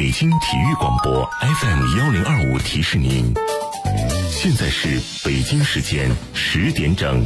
北京体育广播 FM1025提示您，现在是北京时间10点整。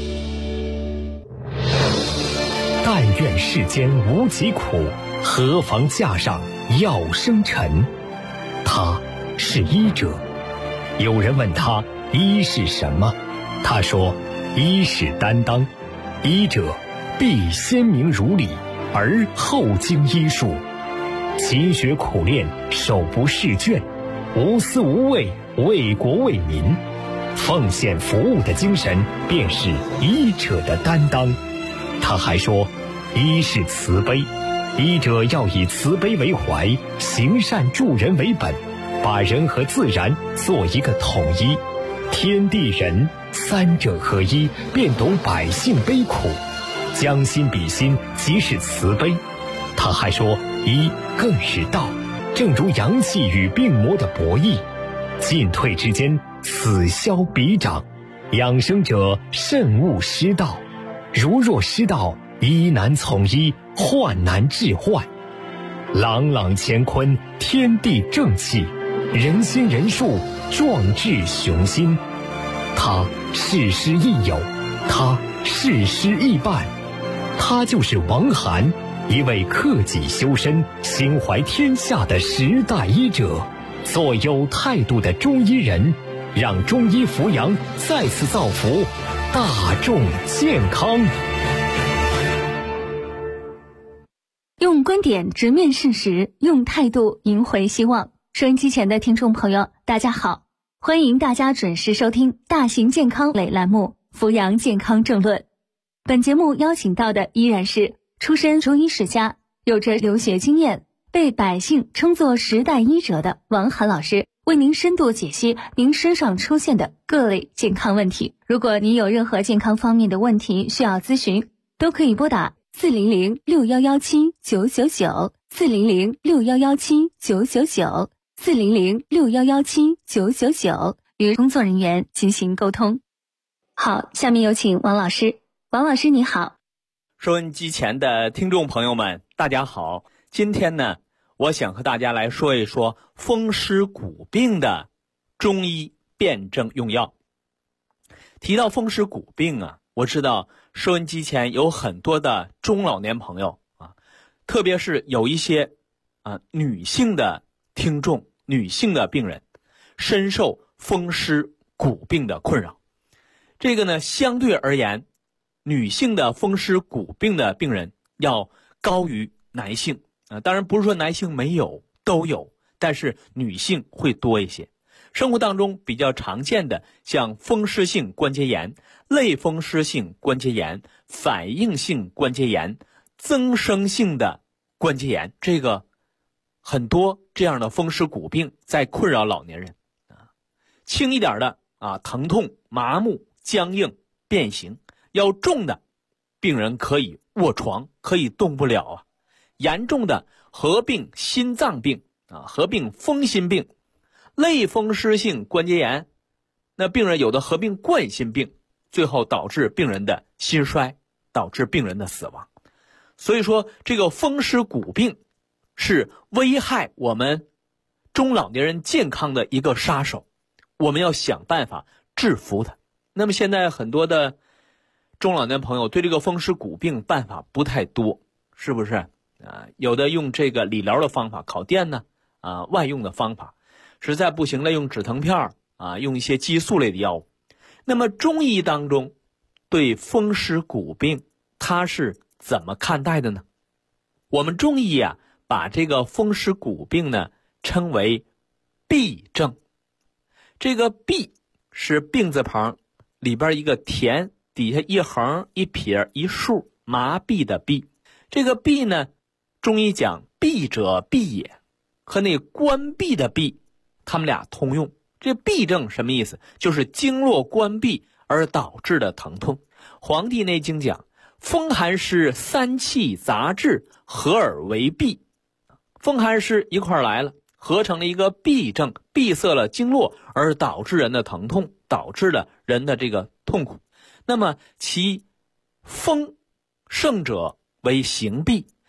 但愿世间无疾苦，何妨架上药生尘。他是医者。有人问他医是什么，他说医是担当。医者必先明如理，而后经医术，勤学苦练，手不释卷，无私无畏，为国为民，奉献服务的精神便是医者的担当。他还说医是慈悲，医者要以慈悲为怀，行善助人为本，把人和自然做一个统一，天地人三者合一，便懂百姓悲苦，将心比心，即是慈悲。他还说医更是道，正如阳气与病魔的博弈，进退之间，此消彼长，养生者慎勿失道，如若失道，医难从医，患难治患。朗朗乾坤，天地正气，人心人术，壮志雄心。他事师亦友，他事师亦伴，他就是王涵，一位克己修身、心怀天下的时代医者，做有态度的中医人，让中医扶阳再次造福大众健康。 用观点直面事实，用态度赢回希望。收音机前的听众朋友，大家好，欢迎大家准时收听大型健康类栏目《扶阳健康政论》。本节目邀请到的依然是出身中医世家，有着留学经验，被百姓称作时代医者的王涵老师，为您深度解析您身上出现的各类健康问题。如果您有任何健康方面的问题需要咨询，都可以拨打400-6117-999，400-6117-999，400-6117-999，与工作人员进行沟通。好，下面有请王老师。王老师你好。 收音机前的听众朋友们，大家好。今天呢，我想和大家来说一说风湿骨病的中医辨证用药。提到风湿骨病啊，我知道收音机前有很多的中老年朋友啊，特别是有一些女性的听众、女性的病人，深受风湿骨病的困扰。这个呢，相对而言，女性的风湿骨病的病人要高于男性当然不是说男性没有，都有，但是女性会多一些。生活当中比较常见的，像风湿性关节炎、类风湿性关节炎、反应性关节炎、增生性的关节炎，这个很多这样的风湿骨病在困扰老年人轻一点的疼痛、麻木、僵硬、变形；要重的，病人可以卧床，可以动不了严重的合并心脏病合并风心病、类风湿性关节炎，那病人有的合并冠心病，最后导致病人的心衰，导致病人的死亡。所以说，这个风湿骨病是危害我们中老年人健康的一个杀手，我们要想办法制服它。那么现在很多的中老年朋友对这个风湿骨病办法不太多，是不是有的用这个理疗的方法，烤电呢外用的方法，实在不行了用止疼片用一些激素类的药物。那么中医当中对风湿骨病它是怎么看待的呢？我们中医把这个风湿骨病呢称为痹症。这个痹是病字旁里边一个田，底下一横一撇一竖，麻痹的痹。这个痹呢，中医讲痹者闭也，和那关闭的闭他们俩通用。这痹症什么意思？就是经络关闭而导致的疼痛。黄帝内经讲风寒湿三气杂治，合而为痹。风寒湿一块来了，合成了一个痹症，闭塞了经络而导致人的疼痛，导致了人的这个痛苦。那么其风盛者为行痹，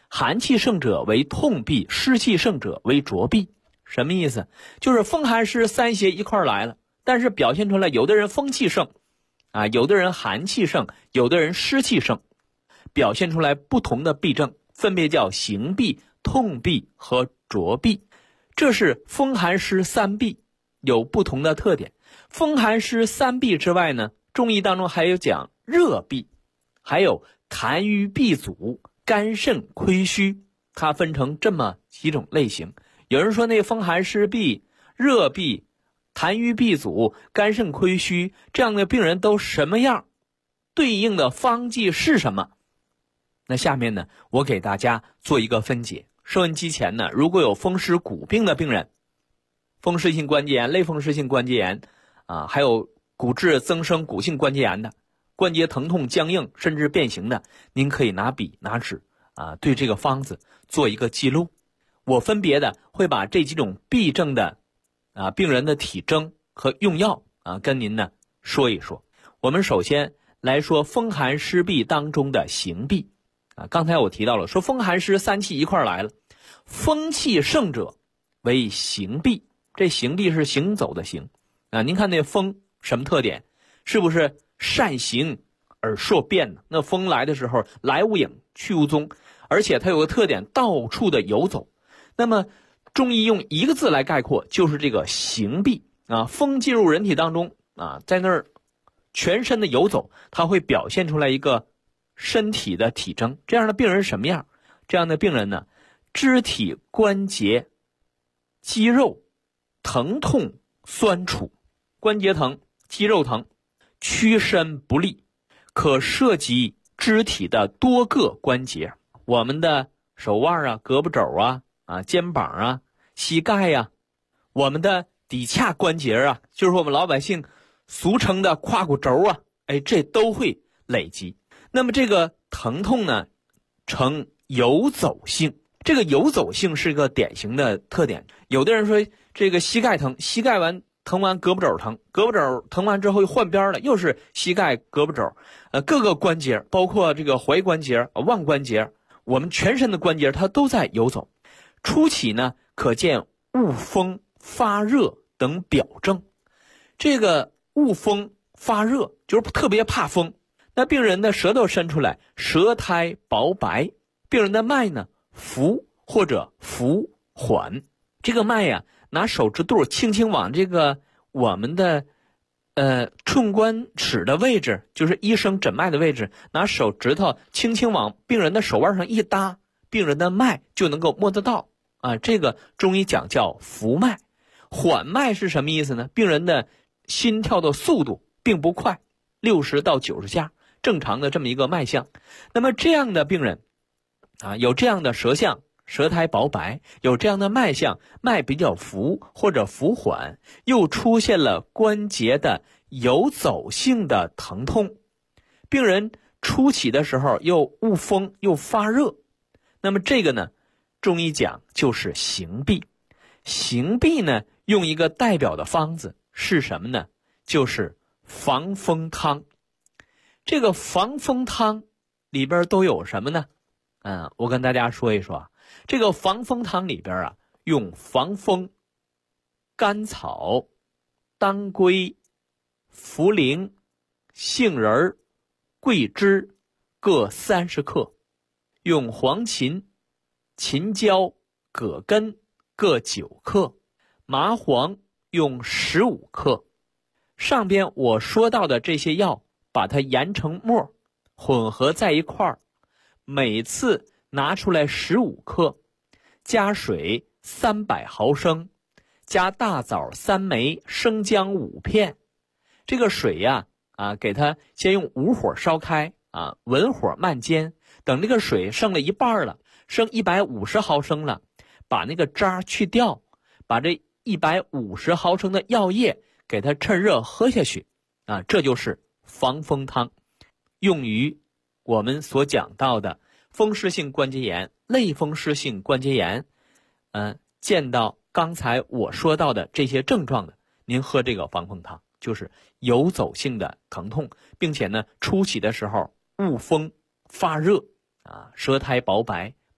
寒气盛者为痛痹，湿气盛者为浊痹。什么意思？就是风寒湿三邪一块来了，但是表现出来有的人风气盛有的人寒气盛，有的人湿气盛，表现出来不同的痹症，分别叫行痹、痛痹和浊痹。这是风寒湿三痹，有不同的特点。风寒湿三痹之外呢，中医当中还有讲热痹，还有痰瘀闭阻、肝肾亏虚，它分成这么几种类型。有人说那风寒湿痹、热痹、痰瘀闭阻、肝肾亏虚这样的病人都什么样？对应的方剂是什么？那下面呢，我给大家做一个分解。收音机前呢，如果有风湿骨病的病人，风湿性关节炎、类风湿性关节炎还有骨质增生骨性关节炎的，关节疼痛僵硬甚至变形的，您可以拿笔拿纸对这个方子做一个记录。我分别的会把这几种痹症的病人的体征和用药跟您呢说一说。我们首先来说风寒湿痹当中的行痹刚才我提到了，说风寒湿三气一块来了，风气盛者为行痹。这行痹是行走的行您看那风什么特点？是不是善行而硕变呢？那风来的时候来无影去无踪，而且它有个特点，到处的游走。那么中医用一个字来概括，就是这个行痹风进入人体当中在那儿全身的游走，它会表现出来一个身体的体征。这样的病人什么样？这样的病人呢，肢体关节肌肉疼痛酸楚，关节疼、肌肉疼，屈伸不利，可涉及肢体的多个关节，我们的手腕胳膊肘肩膀膝盖我们的骶髂关节就是我们老百姓俗称的胯骨轴这都会累积。那么这个疼痛呢，呈游走性。这个游走性是个典型的特点。有的人说这个膝盖疼，膝盖疼完胳膊肘疼，胳膊肘疼完之后又换边了，又是膝盖胳膊肘各个关节，包括这个踝关节、腕关节，我们全身的关节它都在游走。初期呢，可见恶风、发热等表症。这个恶风发热就是特别怕风，那病人的舌头伸出来，舌苔薄白，病人的脉呢浮或者浮缓。这个脉拿手指肚轻轻往这个我们的寸关尺的位置，就是医生诊脉的位置，拿手指头轻轻往病人的手腕上一搭，病人的脉就能够摸得到这个中医讲叫浮脉。缓脉是什么意思呢？病人的心跳的速度并不快，60到90下，正常的这么一个脉象。那么这样的病人有这样的舌象，舌苔薄白，有这样的脉象，脉比较浮或者浮缓，又出现了关节的游走性的疼痛，病人初起的时候又恶风又发热，那么这个呢，中医讲就是行痹。行痹呢，用一个代表的方子是什么呢？就是防风汤。这个防风汤里边都有什么呢？我跟大家说一说这个防风汤里边用防风、甘草、当归、茯苓、杏仁、桂枝各30克，用黄芩、秦椒、葛根各9克，麻黄用15克。上边我说到的这些药，把它研成末，混合在一块儿，每次拿出来15克，加水300毫升，加大枣3枚，生姜5片。这个水给它先用无火烧开文火慢煎，等这个水剩了一半了，剩150毫升了，把那个渣去掉，把这150毫升的药液给它趁热喝下去这就是防风汤，用于我们所讲到的风湿性关节炎、类风湿性关节炎见到刚才我说到的这些症状的，您喝这个防风汤，就是游走性的疼痛，并且呢初起的时候恶风发热舌苔薄白，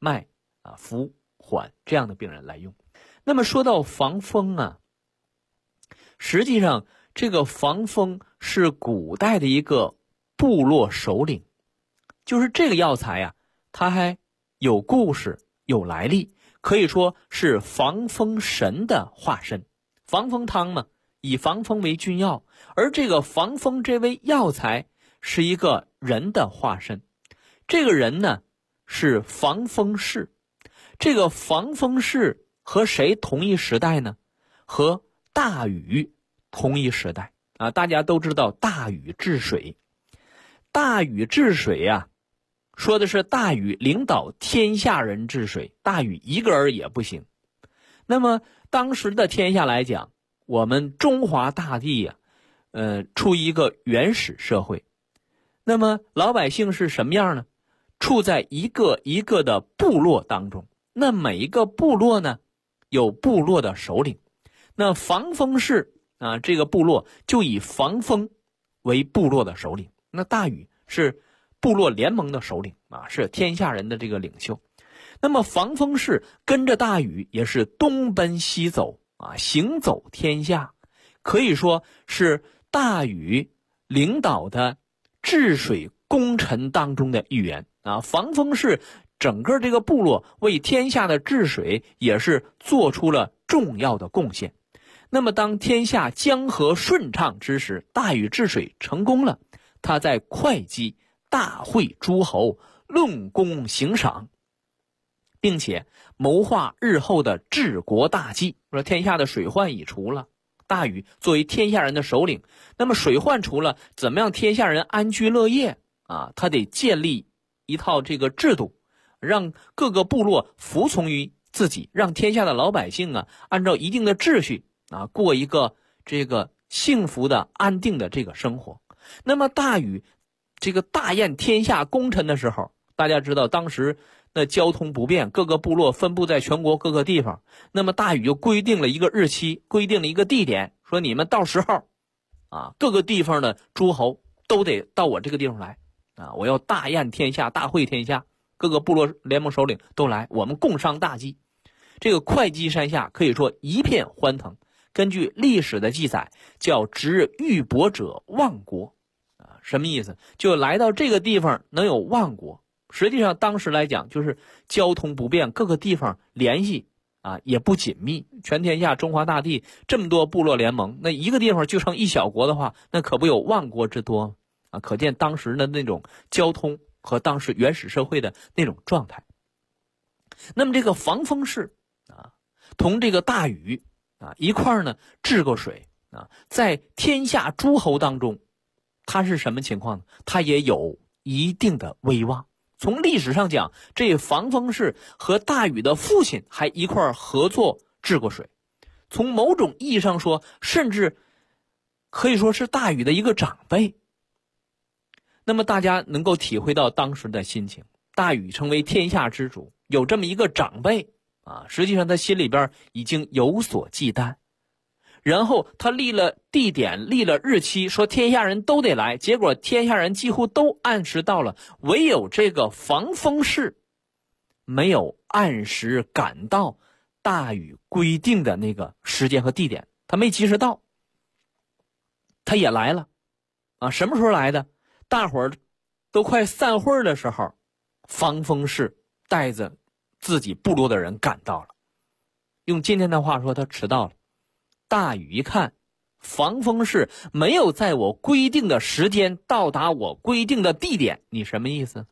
脉浮缓这样的病人来用。那么说到防风啊，实际上这个防风是古代的一个部落首领，就是这个药材啊，它还有故事有来历，可以说是防风神的化身。防风汤嘛，以防风为君药，而这个防风这味药材是一个人的化身。这个人呢是防风氏。这个防风氏和谁同一时代呢？和大禹同一时代啊！大家都知道大禹治水。大禹治水啊，说的是大禹领导天下人治水，大禹一个人也不行。那么当时的天下来讲，我们中华大地呀，处于一个原始社会。那么老百姓是什么样呢？处在一个一个的部落当中。那每一个部落呢，有部落的首领。那防风氏啊，这个部落就以防风为部落的首领。那大禹是部落联盟的首领啊，是天下人的这个领袖。那么防风氏跟着大禹也是东奔西走啊，行走天下，可以说是大禹领导的治水功臣当中的一员啊。防风氏整个这个部落为天下的治水也是做出了重要的贡献。那么当天下江河顺畅之时，大禹治水成功了，他在会稽大会诸侯，论功行赏，并且谋划日后的治国大计。说天下的水患已除了，大禹作为天下人的首领，那么水患除了，怎么样天下人安居乐业啊？他得建立一套这个制度，让各个部落服从于自己，让天下的老百姓啊按照一定的秩序啊过一个这个幸福的安定的这个生活。那么大禹这个大宴天下功臣的时候，大家知道当时那交通不便，各个部落分布在全国各个地方，那么大禹就规定了一个日期，规定了一个地点，说你们到时候啊各个地方的诸侯都得到我这个地方来啊，我要大宴天下，大会天下，各个部落联盟首领都来，我们共商大计。这个会稽山下可以说一片欢腾。根据历史的记载，叫执玉帛者万国啊，什么意思？就来到这个地方能有万国。实际上当时来讲，就是交通不便，各个地方联系啊也不紧密。全天下中华大地这么多部落联盟，那一个地方就剩一小国的话，那可不有万国之多啊！可见当时的那种交通和当时原始社会的那种状态。那么这个防风氏啊，同这个大禹啊一块儿呢治过水啊，在天下诸侯当中，他是什么情况呢？他也有一定的威望。从历史上讲，这防风氏和大禹的父亲还一块儿合作治过水。从某种意义上说，甚至可以说是大禹的一个长辈。那么大家能够体会到当时的心情，大禹成为天下之主，有这么一个长辈啊，实际上他心里边已经有所忌惮。然后他立了地点，立了日期，说天下人都得来，结果天下人几乎都按时到了，唯有这个防风氏没有按时赶到大禹规定的那个时间和地点，他没及时到。他也来了啊，什么时候来的？大伙儿都快散会的时候，防风氏带着自己部落的人赶到了。用今天的话说，他迟到了。大禹一看，防风氏没有在我规定的时间到达我规定的地点，你什么意思？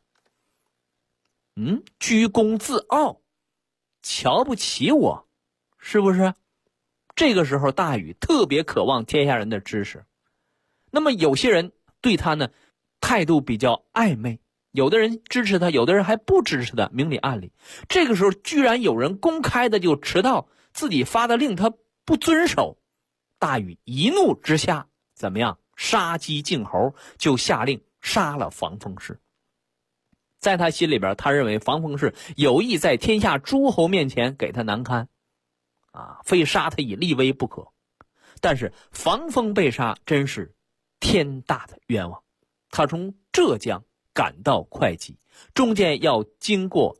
居功自傲，瞧不起我，是不是？这个时候大禹特别渴望天下人的支持。那么有些人对他呢态度比较暧昧，有的人支持他，有的人还不支持他，明里暗里。这个时候居然有人公开的就迟到，自己发的令他不遵守。大禹一怒之下怎么样？杀鸡儆猴，就下令杀了防风氏。在他心里边，他认为防风氏有意在天下诸侯面前给他难堪啊，非杀他以立威不可。但是防风被杀真是天大的冤枉。他从浙江赶到会稽，中间要经过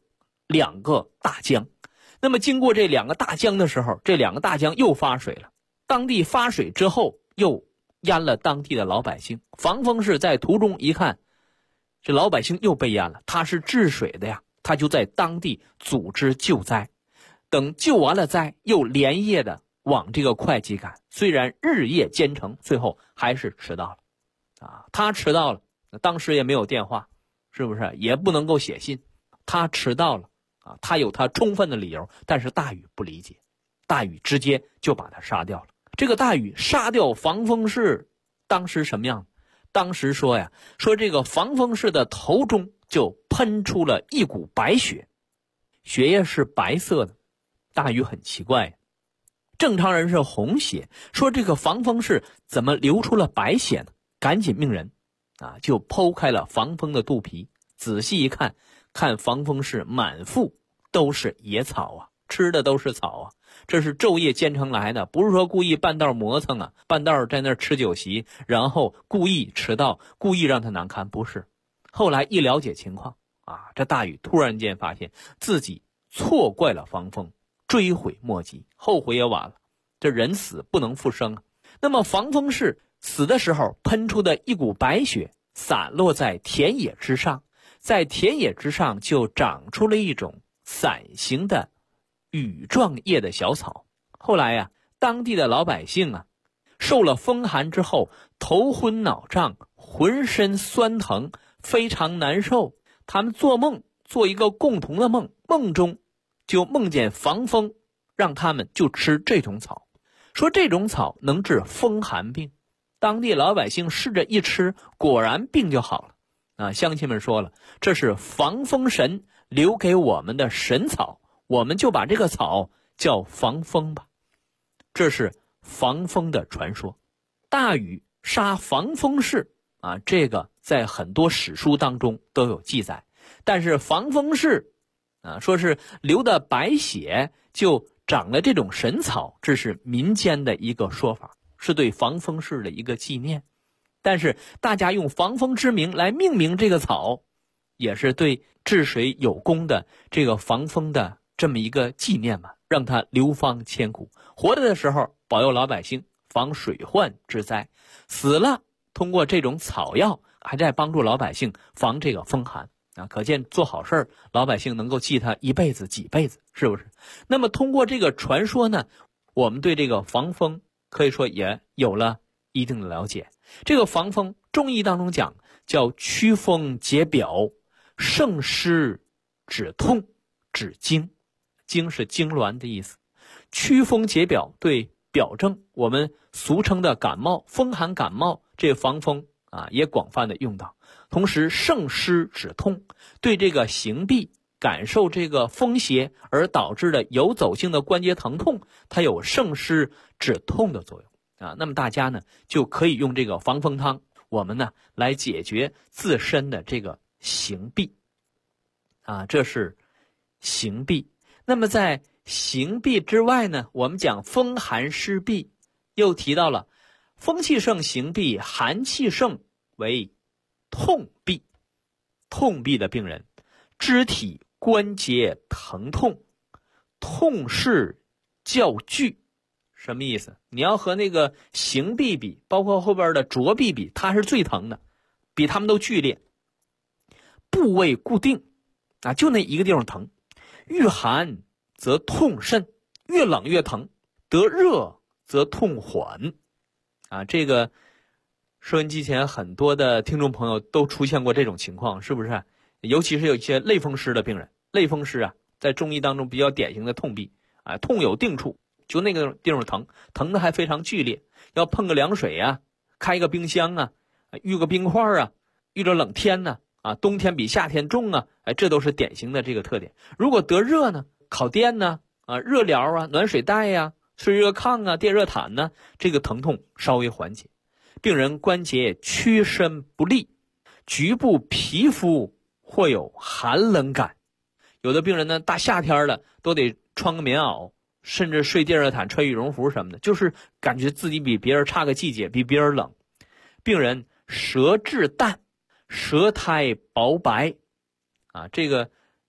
2个大江。那么经过这2个大江的时候，这2个大江又发水了，当地发水之后又淹了当地的老百姓。防风氏在途中一看，这老百姓又被淹了，他是治水的呀，他就在当地组织救灾。等救完了灾，又连夜的往这个会稽赶，虽然日夜兼程，最后还是迟到了。他迟到了，当时也没有电话，是不是？也不能够写信，他迟到了他有他充分的理由，但是大禹不理解，大禹直接就把他杀掉了。这个大禹杀掉防风氏，当时什么样？当时说这个防风氏的头中就喷出了一股白血，血液是白色的。大禹很奇怪，正常人是红血，说这个防风氏怎么流出了白血呢？赶紧命人就剖开了防风的肚皮，仔细一看，看防风氏满腹都是野草吃的都是草这是昼夜兼程来的，不是说故意半道磨蹭半道在那儿吃酒席，然后故意迟到，故意让他难堪，不是。后来一了解情况这大禹突然间发现自己错怪了防风，追悔莫及，后悔也晚了，这人死不能复生那么防风氏死的时候喷出的一股白血散落在田野之上，在田野之上就长出了一种伞形的羽状叶的小草。后来当地的老百姓受了风寒之后，头昏脑胀，浑身酸疼，非常难受。他们做梦，做一个共同的梦，梦中就梦见防风让他们就吃这种草，说这种草能治风寒病。当地老百姓试着一吃，果然病就好了乡亲们说了，这是防风神留给我们的神草，我们就把这个草叫防风吧。这是防风的传说。大禹杀防风氏这个在很多史书当中都有记载，但是防风氏说是流的白血就长了这种神草，这是民间的一个说法，是对防风氏的一个纪念。但是大家用防风之名来命名这个草，也是对治水有功的这个防风的这么一个纪念嘛，让它流芳千古。活着的时候保佑老百姓防水患之灾，死了通过这种草药还在帮助老百姓防这个风寒可见做好事老百姓能够记他一辈子几辈子，是不是？那么通过这个传说呢，我们对这个防风可以说也有了一定的了解。这个防风中医当中讲叫祛风解表，胜湿止痛止痉，痉是痉挛的意思。祛风解表对表症，我们俗称的感冒，风寒感冒，这防风也广泛的用到。同时胜湿止痛，对这个行痹感受这个风邪而导致的游走性的关节疼痛，它有胜湿止痛的作用那么大家呢就可以用这个防风汤，我们呢来解决自身的这个行痹这是行痹。那么在行痹之外呢，我们讲风寒湿痹，又提到了风气盛行痹，寒气盛为痛痹。痛痹的病人肢体关节疼痛，痛势较剧。什么意思？你要和那个行痹比，包括后边的着痹比，它是最疼的，比他们都剧烈。部位固定就那一个地方疼，遇寒则痛甚，越冷越疼，得热则痛缓这个收音机前很多的听众朋友都出现过这种情况，是不是？尤其是有一些类风湿的病人，类风湿在中医当中比较典型的痛痹痛有定处，就那个地方疼，疼的还非常剧烈，要碰个凉水开个冰箱遇个冰块遇着冷天冬天比夏天重这都是典型的这个特点。如果得热呢，烤电热疗暖水袋睡热炕电热毯这个疼痛稍微缓解。病人关节屈伸不利，局部皮肤或有寒冷感。有的病人呢，大夏天的都得穿个棉袄，甚至睡电热毯穿羽绒服什么的，就是感觉自己比别人差个季节，比别人冷。病人舌质淡，舌苔薄白这个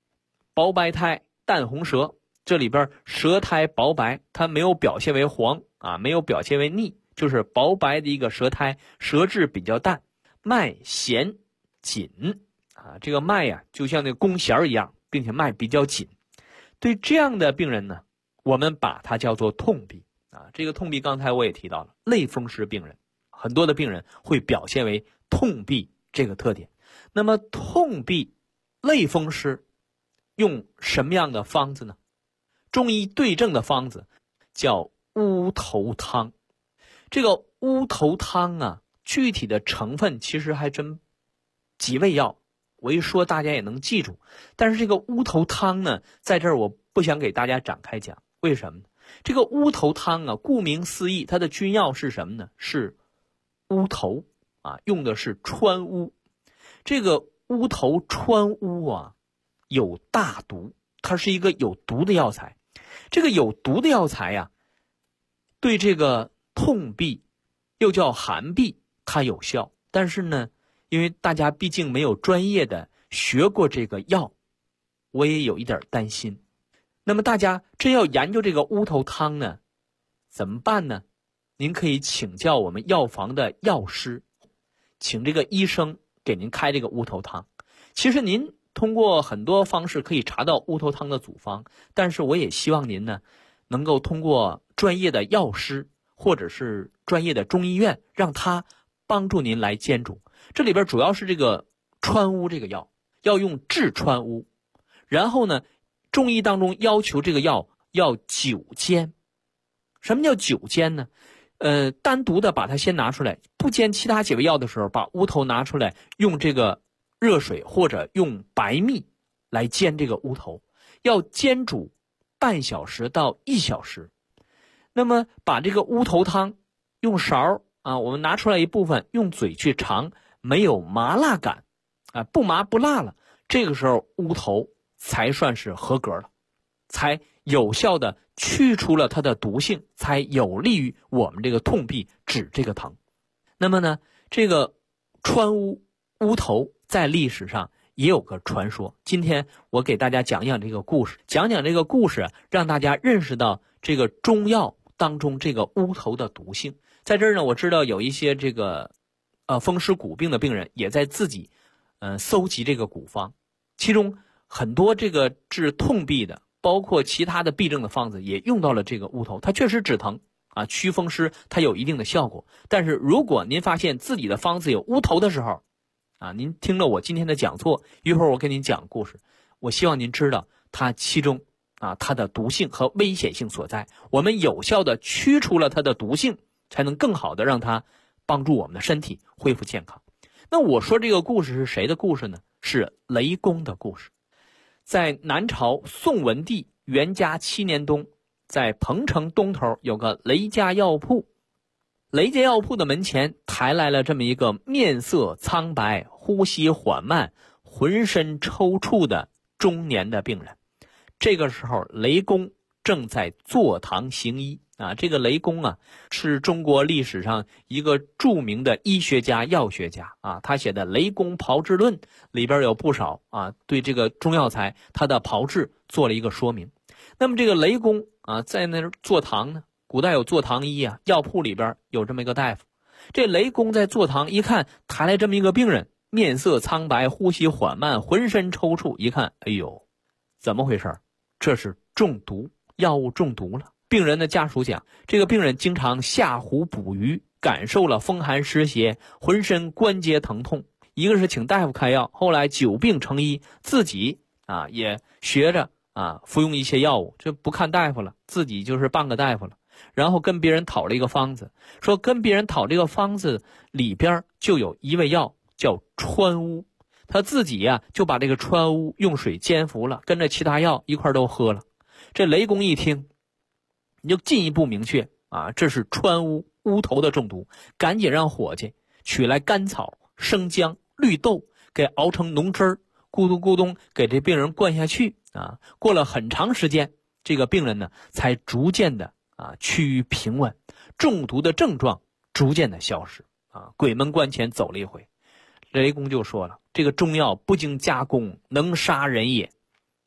薄白苔淡红舌，这里边舌苔薄白，它没有表现为黄啊，没有表现为腻，就是薄白的一个舌苔，舌质比较淡。脉弦紧啊，这个脉呀就像那个弓弦一样，并且脉比较紧。对这样的病人呢，我们把它叫做痛痹啊。这个痛痹刚才我也提到了，类风湿病人很多的病人会表现为痛痹这个特点。那么痛痹类风湿用什么样的方子呢？中医对症的方子叫乌头汤。这个乌头汤啊，具体的成分其实还真几味药，我一说大家也能记住。但是这个乌头汤呢，在这儿我不想给大家展开讲。为什么呢？这个乌头汤啊，顾名思义，它的君药是什么呢？是乌头啊，用的是川乌。这个乌头川乌啊，有大毒，它是一个有毒的药材。这个有毒的药材呀，对这个痛痹又叫寒痹，它有效。但是呢，因为大家毕竟没有专业的学过这个药，我也有一点担心。那么大家真要研究这个乌头汤呢，怎么办呢？您可以请教我们药房的药师，请这个医生给您开这个乌头汤。其实您通过很多方式可以查到乌头汤的组方，但是我也希望您呢，能够通过专业的药师或者是专业的中医院，让他帮助您来煎煮。这里边主要是这个川乌这个药，要用炙川乌。然后呢，中医当中要求这个药要久煎。什么叫久煎呢？单独的把它先拿出来，不煎其他几味药的时候，把乌头拿出来，用这个热水或者用白蜜来煎这个乌头，要煎煮半小时到1小时。那么把这个乌头汤用勺啊，我们拿出来一部分，用嘴去尝，没有麻辣感啊，不麻不辣了，这个时候乌头才算是合格了，才有效的去除了它的毒性，才有利于我们这个痛痹止这个疼。那么呢，这个川乌乌头在历史上也有个传说，今天我给大家讲讲这个故事，讲讲这个故事，让大家认识到这个中药当中这个乌头的毒性。在这儿呢，我知道有一些这个风湿骨病的病人也在自己搜集这个古方，其中很多这个治痛痹的，包括其他的痹症的方子也用到了这个乌头，它确实止疼啊，祛风湿，它有一定的效果。但是如果您发现自己的方子有乌头的时候啊，您听了我今天的讲座，一会儿我跟您讲故事，我希望您知道它其中啊它的毒性和危险性所在，我们有效的驱除了它的毒性，才能更好的让它帮助我们的身体恢复健康。那我说这个故事是谁的故事呢？是雷公的故事。在南朝宋文帝元嘉7年冬，在彭城东头有个雷家药铺，雷家药铺的门前抬来了这么一个面色苍白、呼吸缓慢、浑身抽搐的中年的病人。这个时候雷公正在坐堂行医啊，这个雷公啊是中国历史上一个著名的医学家、药学家啊，他写的《雷公炮制论》里边有不少啊对这个中药材它的炮制做了一个说明。那么这个雷公啊在那儿坐堂呢，古代有坐堂医啊，药铺里边有这么一个大夫。这雷公在坐堂一看，抬来这么一个病人，面色苍白，呼吸缓慢，浑身抽搐，一看，哎呦，怎么回事？这是中毒，药物中毒了。病人的家属讲，这个病人经常下湖捕鱼，感受了风寒湿邪，浑身关节疼痛。一个是请大夫开药，后来久病成医，自己啊也学着啊服用一些药物，就不看大夫了，自己就是半个大夫了。然后跟别人讨了一个方子，说跟别人讨这个方子里边就有一味药叫川乌，他自己呀就把这个川乌用水煎服了，跟着其他药一块都喝了。这雷公一听，你就进一步明确啊，这是川乌乌头的中毒，赶紧让伙计取来甘草、生姜、绿豆，给熬成浓汁儿，咕咚咕咚给这病人灌下去啊。过了很长时间，这个病人呢才逐渐的啊趋于平稳，中毒的症状逐渐的消失啊。鬼门关前走了一回，雷公就说了，这个中药不经加工，能杀人也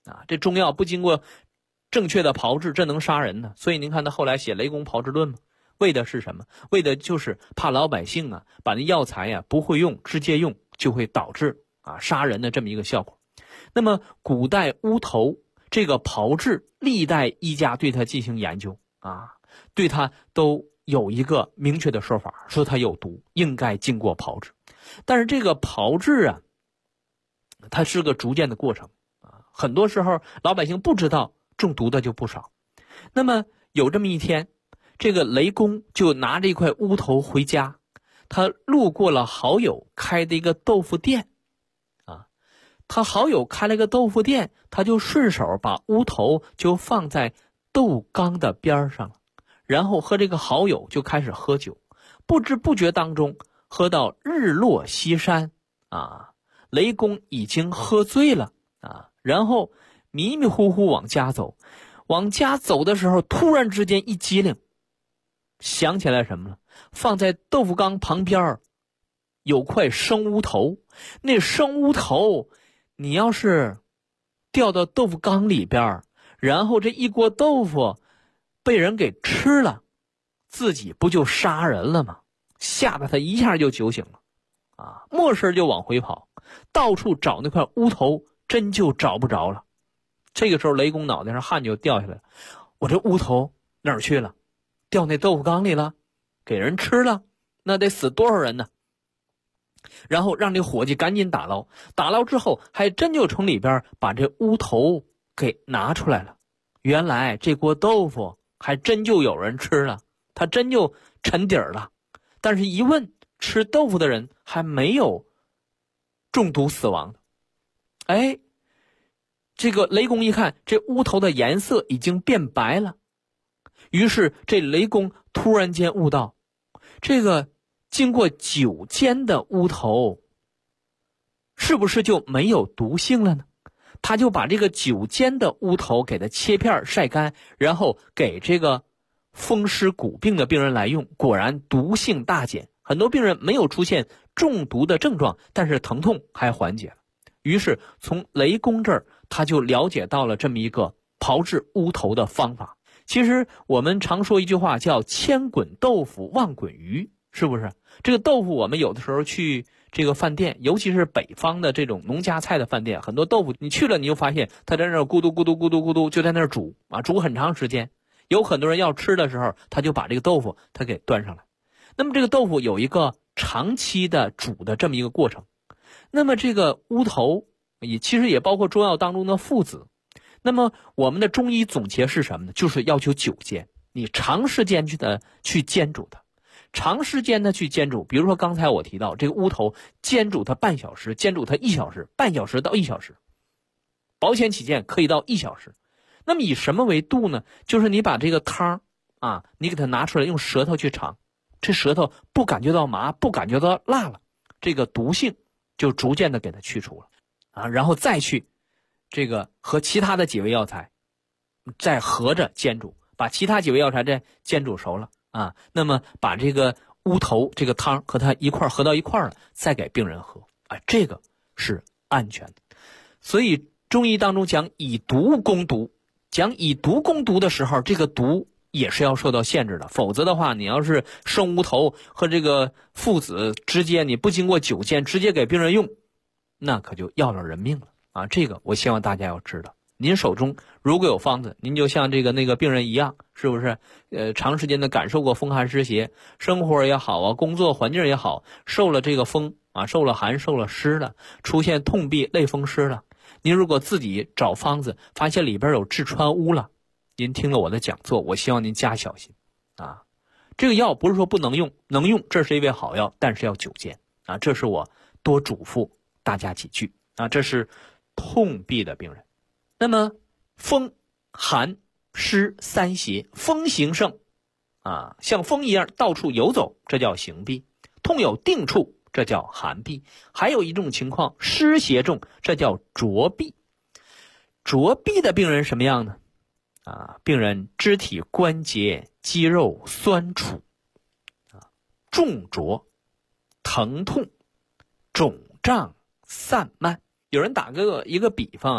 这中药不经过正确的炮制，这能杀人呢。所以您看他后来写《雷公炮制论》嘛，为的是什么？为的就是怕老百姓把那药材不会用，直接用就会导致杀人的这么一个效果。那么古代乌头这个炮制，历代医家对它进行研究对它都有一个明确的说法，说它有毒，应该经过炮制。但是这个炮制它是个逐渐的过程很多时候老百姓不知道，中毒的就不少。那么有这么一天，这个雷公就拿着一块乌头回家，他路过了好友开的一个豆腐店他好友开了个豆腐店，他就顺手把乌头就放在豆缸的边上了，然后和这个好友就开始喝酒，不知不觉当中喝到日落西山雷公已经喝醉了然后迷迷糊糊往家走，往家走的时候突然之间一激灵，想起来什么了？放在豆腐缸旁边有块生乌头，那生乌头你要是掉到豆腐缸里边，然后这一锅豆腐被人给吃了，自己不就杀人了吗？吓得他一下就酒醒了没事就往回跑，到处找那块乌头，真就找不着了。这个时候雷公脑袋上汗就掉下来了，我这乌头哪儿去了？掉那豆腐缸里了，给人吃了，那得死多少人呢？然后让这伙计赶紧打捞，打捞之后还真就从里边把这乌头给拿出来了。原来这锅豆腐还真就有人吃了，他真就沉底儿了。但是一问，吃豆腐的人还没有中毒死亡的。这个雷公一看，这乌头的颜色已经变白了，于是这雷公突然间悟到，这个经过酒煎的乌头是不是就没有毒性了呢？他就把这个酒煎的乌头给它切片晒干，然后给这个风湿骨病的病人来用，果然毒性大减，很多病人没有出现中毒的症状，但是疼痛还缓解了。于是从雷公这儿他就了解到了这么一个炮制乌头的方法。其实我们常说一句话叫千滚豆腐万滚鱼，是不是？这个豆腐我们有的时候去这个饭店，尤其是北方的这种农家菜的饭店，很多豆腐你去了你就发现他在那儿咕嘟咕嘟咕嘟咕嘟就在那儿煮煮很长时间。有很多人要吃的时候，他就把这个豆腐他给端上来。那么这个豆腐有一个长期的煮的这么一个过程。那么这个乌头其实也包括中药当中的附子。那么我们的中医总结是什么呢？就是要求久煎，你长时间去煎煮它，长时间的去煎煮。比如说刚才我提到这个乌头，煎煮它半小时，煎煮它1小时，半小时到1小时，保险起见可以到1小时。那么以什么为度呢？就是你把这个汤你给它拿出来，用舌头去尝，这舌头不感觉到麻，不感觉到辣了，这个毒性就逐渐的给它去除了然后再去这个和其他的几味药材再合着煎煮，把其他几味药材再煎煮熟了那么把这个乌头这个汤和它一块合到一块了，再给病人喝这个是安全的。所以中医当中讲以毒攻毒，讲以毒攻毒的时候，这个毒也是要受到限制的，否则的话你要是生乌头和这个附子直接你不经过酒煎直接给病人用，那可就要了人命了这个我希望大家要知道。您手中如果有方子，您就像那个病人一样，是不是长时间的感受过风寒湿邪，生活也好工作环境也好，受了这个风受了寒受了湿了，出现痛痹类风湿了，您如果自己找方子发现里边有痔疮污了，您听了我的讲座，我希望您加小心这个药不是说不能用，能用，这是一味好药，但是要久煎这是我多嘱咐大家几句这是痛痹的病人。那么风寒湿三邪，风行盛像风一样到处游走，这叫行痹；痛有定处，这叫寒痹；还有一种情况湿邪重，这叫浊痹。浊痹的病人什么样呢病人肢体关节肌肉酸楚重浊疼痛肿胀散漫。有人打一个比方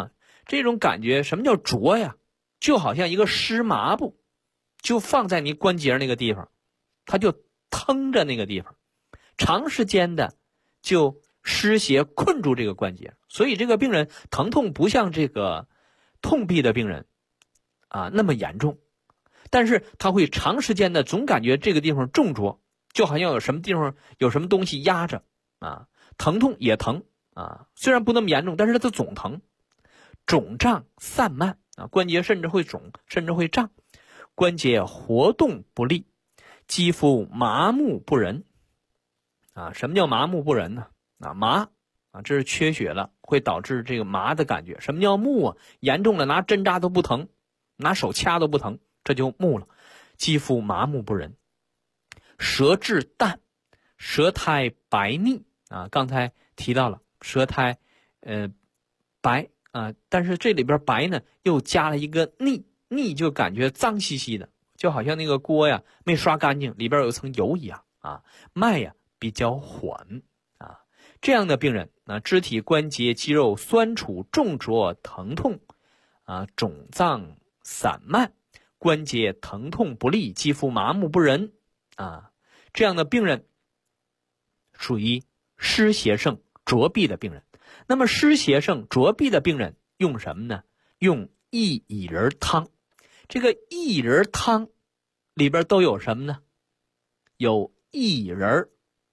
这种感觉什么叫灼呀？就好像一个湿麻布，就放在你关节那个地方，它就疼着那个地方，长时间的就湿邪困住这个关节，所以这个病人疼痛不像这个痛痹的病人那么严重，但是他会长时间的总感觉这个地方重灼，就好像有什么地方有什么东西压着疼痛也疼虽然不那么严重，但是它总疼。肿胀散漫关节甚至会肿，甚至会胀，关节活动不利，肌肤麻木不仁什么叫麻木不仁呢？麻这是缺血了，会导致这个麻的感觉。什么叫木严重了拿针扎都不疼，拿手掐都不疼，这就木了。肌肤麻木不仁，舌质淡，舌苔白腻刚才提到了舌苔白但是这里边白呢又加了一个腻，腻就感觉脏兮兮的，就好像那个锅呀没刷干净，里边有一层油一样脉呀比较缓这样的病人肢体关节肌肉酸楚重灼疼痛肿胀散漫，关节疼痛不利，肌肤麻木不仁这样的病人属于湿邪盛浊痹的病人。那么湿邪盛浊痹的病人用什么呢？用薏苡仁汤。这个薏仁汤里边都有什么呢？有薏仁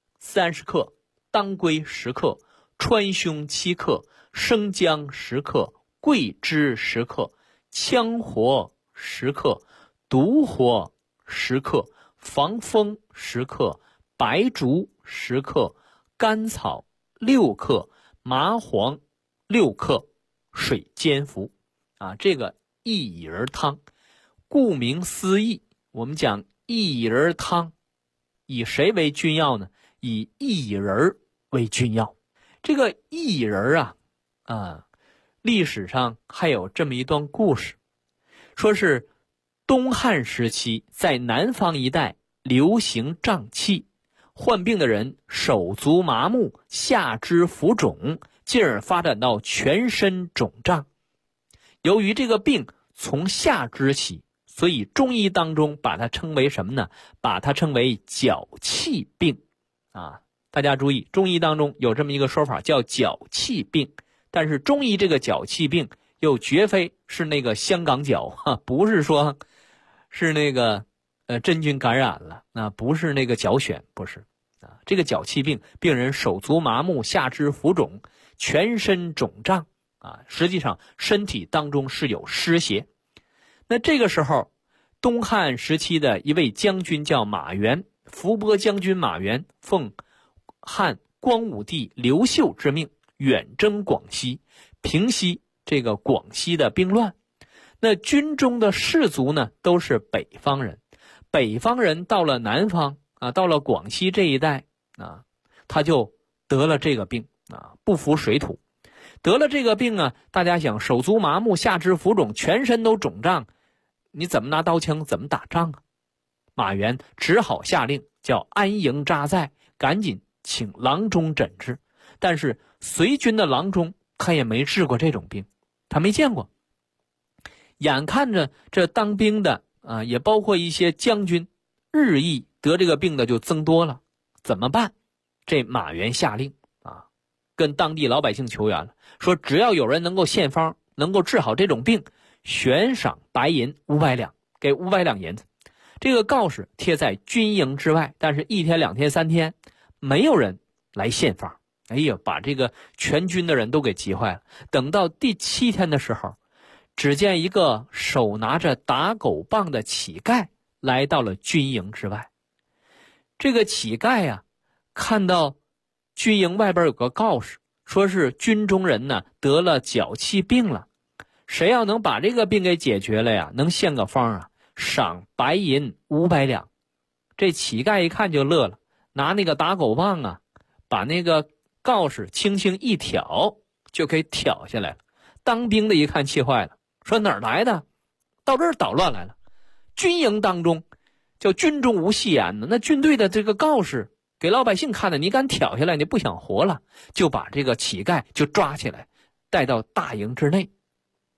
30克，当归10克，川芎7克，生姜10克，桂枝10克，羌活10克，独活10克，防风10克，白术10克，甘草6克，麻黄6克，水煎服这个薏苡仁汤顾名思义，我们讲薏苡仁汤以谁为君药呢？以薏苡仁为君药。这个薏苡仁历史上还有这么一段故事，说是东汉时期在南方一带流行胀气，患病的人手足麻木，下肢浮肿，进而发展到全身肿胀。由于这个病从下肢起，所以中医当中把它称为什么呢？把它称为脚气病大家注意，中医当中有这么一个说法叫脚气病，但是中医这个脚气病又绝非是那个香港脚不是说是那个真菌感染了不是那个脚癣，不是这个脚气病，病人手足麻木，下肢浮肿，全身肿胀实际上身体当中是有湿邪。那这个时候东汉时期的一位将军叫马援，伏波将军马援奉汉光武帝刘秀之命远征广西，平息这个广西的兵乱。那军中的士卒呢都是北方人，北方人到了南方到了广西这一带他就得了这个病不服水土。得了这个病大家想手足麻木，下肢浮肿，全身都肿胀，你怎么拿刀枪怎么打仗马援只好下令叫安营扎寨，赶紧请郎中诊治。但是随军的郎中他也没治过这种病，他没见过。眼看着这当兵的也包括一些将军日益得这个病的就增多了，怎么办？这马援下令跟当地老百姓求援了，说只要有人能够献方，能够治好这种病，悬赏白银500两，给500两银子。这个告示贴在军营之外，但是1天2天3天没有人来献方，把这个全军的人都给急坏了。等到第7天的时候，只见一个手拿着打狗棒的乞丐来到了军营之外。这个乞丐看到军营外边有个告示，说是军中人得了脚气病了，谁要能把这个病给解决了能献个方赏白银500两。这乞丐一看就乐了，拿那个打狗棒把那个告示轻轻一挑就给挑下来了。当兵的一看气坏了，说哪儿来的？到这儿捣乱来了。军营当中叫军中无戏言呢，那军队的这个告示给老百姓看的，你敢挑下来你不想活了，就把这个乞丐就抓起来带到大营之内。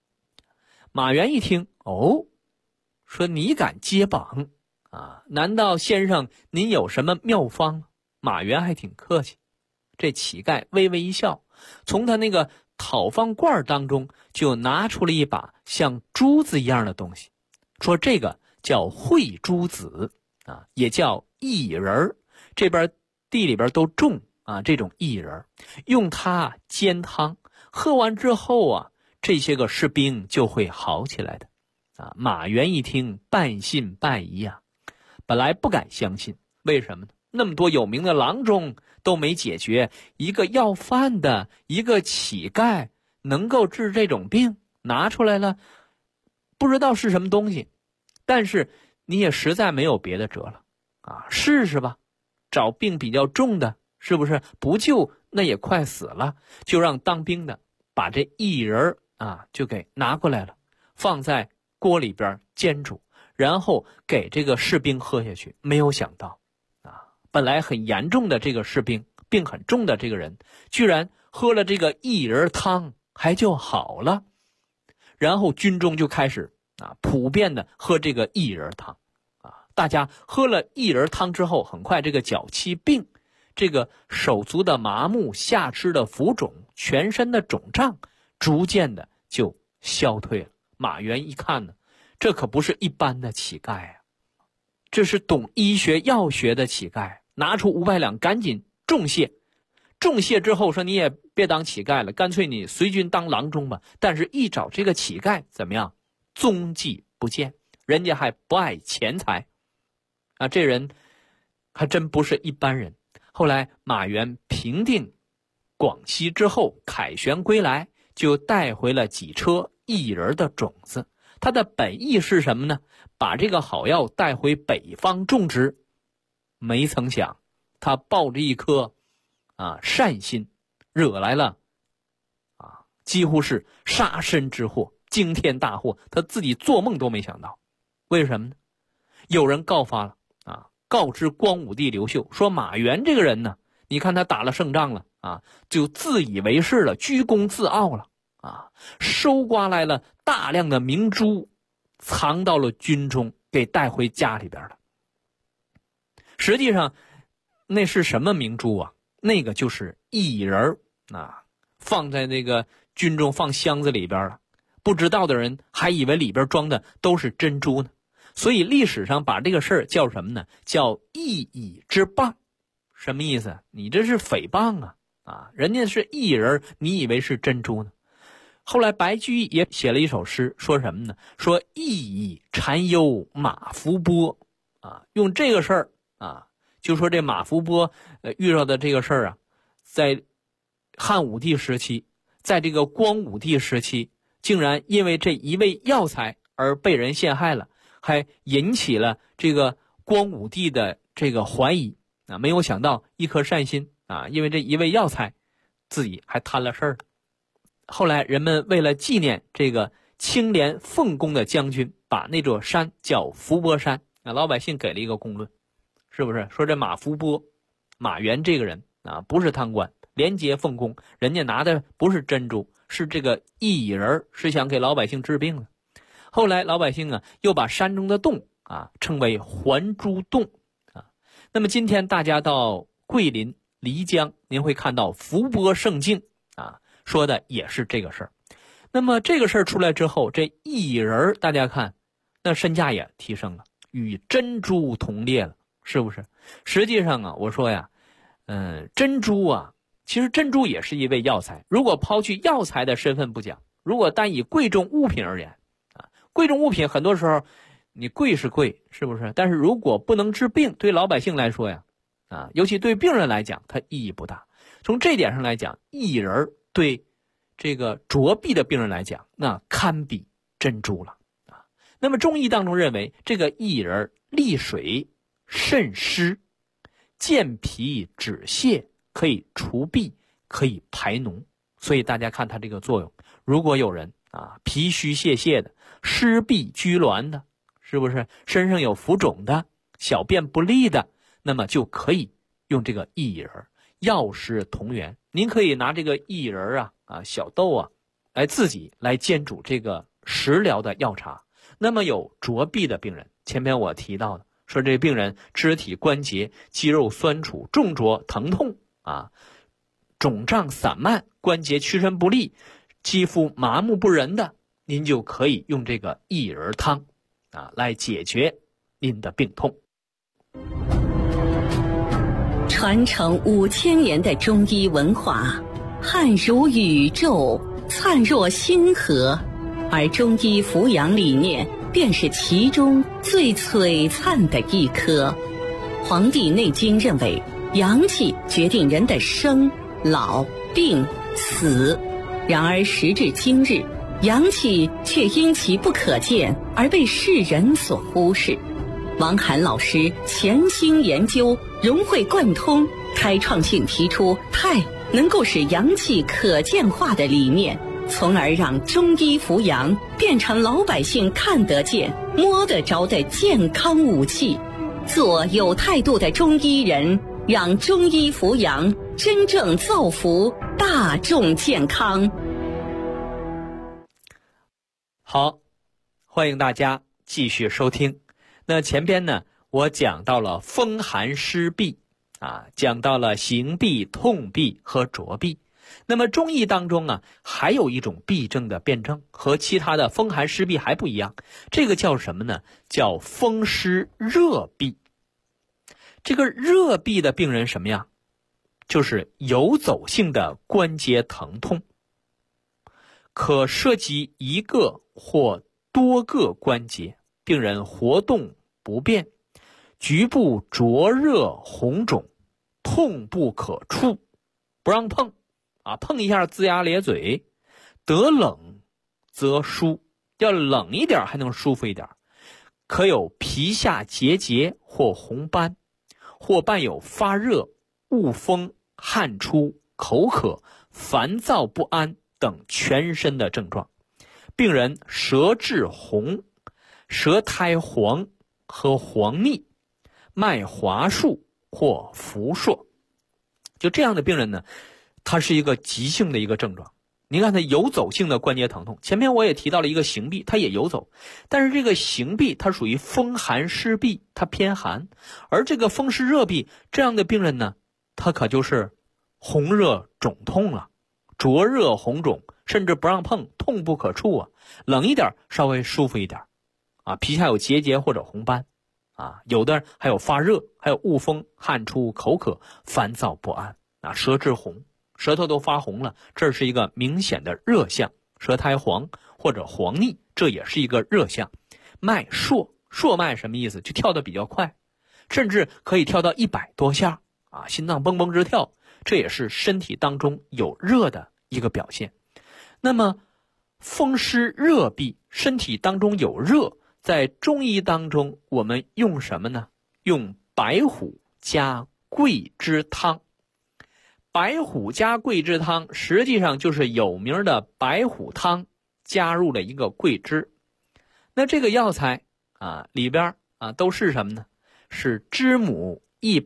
马援一听，哦，说你敢接榜啊？难道先生您有什么妙方吗？马援还挺客气。这乞丐微微一笑，从他那个讨方罐当中就拿出了一把像珠子一样的东西，说这个叫慧珠子啊，也叫薏仁，这边地里边都种啊这种薏仁，用它煎汤，喝完之后啊，这些个士兵就会好起来的啊。马援一听，半信半疑啊，本来不敢相信，为什么呢？那么多有名的郎中都没解决，一个要饭的，一个乞丐能够治这种病，拿出来了，不知道是什么东西，但是你也实在没有别的辙了啊，试试吧，找病比较重的，是不是不救那也快死了，就让当兵的把这薏仁啊就给拿过来了，放在锅里边煎煮，然后给这个士兵喝下去。没有想到本来很严重的这个士兵，病很重的这个人，居然喝了这个薏仁汤还就好了。然后军中就开始普遍的喝这个薏仁汤啊，大家喝了薏仁汤之后，很快这个脚气病，这个手足的麻木，下肢的浮肿，全身的肿胀，逐渐的就消退了。马援一看呢，这可不是一般的乞丐啊，这是懂医学药学的乞丐，拿出500两赶紧重谢。重谢之后说，你也别当乞丐了，干脆你随军当郎中吧。但是一找这个乞丐怎么样，踪迹不见，人家还不爱钱财啊，这人还真不是一般人。后来马援平定广西之后，凯旋归来，就带回了几车薏仁的种子。他的本意是什么呢？把这个好药带回北方种植。没曾想他抱着一颗善心，惹来了几乎是杀身之祸，惊天大祸，他自己做梦都没想到。为什么呢？有人告发了告知光武帝刘秀，说马援这个人呢，你看他打了胜仗了就自以为是了，居功自傲了收刮来了大量的明珠，藏到了军中，给带回家里边了。实际上那是什么明珠啊？那个就是薏仁放在那个军中放箱子里边了，不知道的人还以为里边装的都是珍珠呢。所以历史上把这个事儿叫什么呢？叫薏苡之谤。什么意思？你这是诽谤人家是薏仁，你以为是珍珠呢？后来白居易也写了一首诗，说什么呢？说薏苡缠忧马伏波用这个事儿就说这马伏波遇到的这个事儿在汉武帝时期，在这个光武帝时期，竟然因为这一味药材而被人陷害了，还引起了这个光武帝的这个怀疑没有想到一颗善心因为这一味药材自己还摊了事儿。后来人们为了纪念这个清廉奉公的将军，把那座山叫伏波山老百姓给了一个公论，是不是？说这马伏波马援这个人不是贪官，廉洁奉公，人家拿的不是珍珠，是这个薏仁，是想给老百姓治病的。后来老百姓又把山中的洞称为还珠洞那么今天大家到桂林漓江，您会看到伏波胜镜说的也是这个事儿。那么这个事儿出来之后，这薏仁大家看那身价也提升了，与珍珠同列了，是不是？实际上我说呀珍珠其实珍珠也是一味药材。如果抛去药材的身份不讲，如果单以贵重物品而言贵重物品很多时候你贵是贵，是不是？但是如果不能治病，对老百姓来说呀尤其对病人来讲，它意义不大。从这点上来讲，薏仁对这个着痹的病人来讲，那堪比珍珠了那么中医当中认为，这个薏仁利水渗湿，健脾止泻，可以除痹，可以排脓。所以大家看它这个作用，如果有人脾虚泄泻的，湿痹拘挛的，是不是身上有浮肿的，小便不利的，那么就可以用这个薏仁。药食同源，您可以拿这个薏仁小豆来自己来煎煮这个食疗的药茶。那么有着臂的病人，前面我提到的，说这病人肢体关节肌肉酸楚、重着疼痛肿胀散漫、关节屈伸不利、肌肤麻木不仁的，您就可以用这个薏仁汤来解决您的病痛。 传承5000年的中医文化，汉如宇宙，灿若星河，而中医扶阳理念便是其中最璀璨的一颗。《黄帝内经》认为，阳气决定人的生、老、病、死。然而时至今日，阳气却因其不可见而被世人所忽视。王涵老师潜心研究，融会贯通，开创性提出太能够使阳气可见化的理念，从而让中医扶阳变成老百姓看得见、摸得着的健康武器。做有态度的中医人，让中医扶阳真正造福大众健康。 好，欢迎大家继续收听。那前边呢，我讲到了风寒湿痹讲到了行痹、痛痹和着痹。那么中医当中还有一种痹症的辨证，和其他的风寒湿痹还不一样，这个叫什么呢？叫风湿热痹。这个热痹的病人什么样？就是游走性的关节疼痛，可涉及一个或多个关节，病人活动不便，局部灼热红肿，痛不可触，不让碰碰一下龇牙咧嘴，得冷则舒，要冷一点还能舒服一点，可有皮下结节或红斑，或伴有发热、恶风、汗出、口渴、烦躁不安等全身的症状。病人舌质红、舌苔黄和黄腻，脉滑数或浮硕。就这样的病人呢，它是一个急性的一个症状。您看它游走性的关节疼痛，前面我也提到了一个行痹，它也游走，但是这个行痹它属于风寒湿痹，它偏寒，而这个风湿热痹这样的病人呢，他可就是红热肿痛了，灼热红肿，甚至不让碰，痛不可触冷一点稍微舒服一点皮下有结节或者红斑有的还有发热，还有恶风、汗出、口渴、烦躁不安舌质红，舌头都发红了，这是一个明显的热象。舌苔黄或者黄腻，这也是一个热象。脉硕，硕脉什么意思？就跳得比较快，甚至可以跳到100多下心脏蹦蹦直跳，这也是身体当中有热的一个表现。那么风湿热痹，身体当中有热，在中医当中我们用什么呢？用白虎加桂枝汤。白虎加桂枝汤实际上就是有名的白虎汤加入了一个桂枝。那这个药材里边都是什么呢？是知母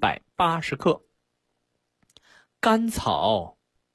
180克，甘草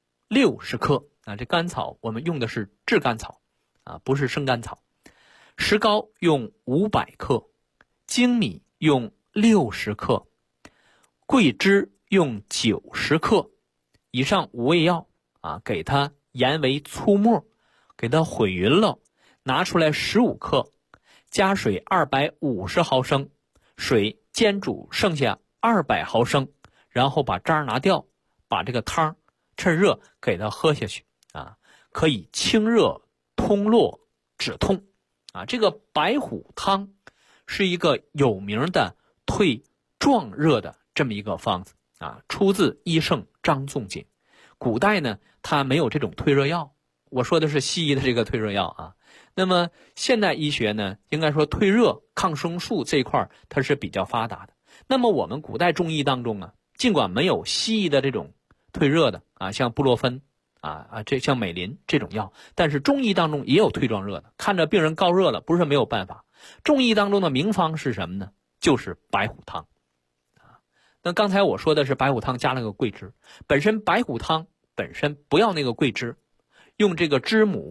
60克这甘草我们用的是炙甘草不是生甘草。石膏用500克，粳米用60克，桂枝用90克。以上5味药给它研为粗末，给它混匀了，拿出来15克，加水250毫升，水煎煮剩下200毫升，然后把渣拿掉，把这个汤趁热给它喝下去可以清热通络止痛这个白虎汤是一个有名的退壮热的这么一个方子出自医圣张仲景。古代呢，它没有这种退热药，我说的是西医的这个退热药那么现代医学呢，应该说退热、抗生素这一块它是比较发达的。那么我们古代中医当中尽管没有西医的这种退热的像布洛芬这像美林这种药，但是中医当中也有退壮热的。看着病人高热了，不是没有办法。中医当中的名方是什么呢？就是白虎汤那刚才我说的是白虎汤加了个桂枝，本身白虎汤本身不要那个桂枝，用这个知母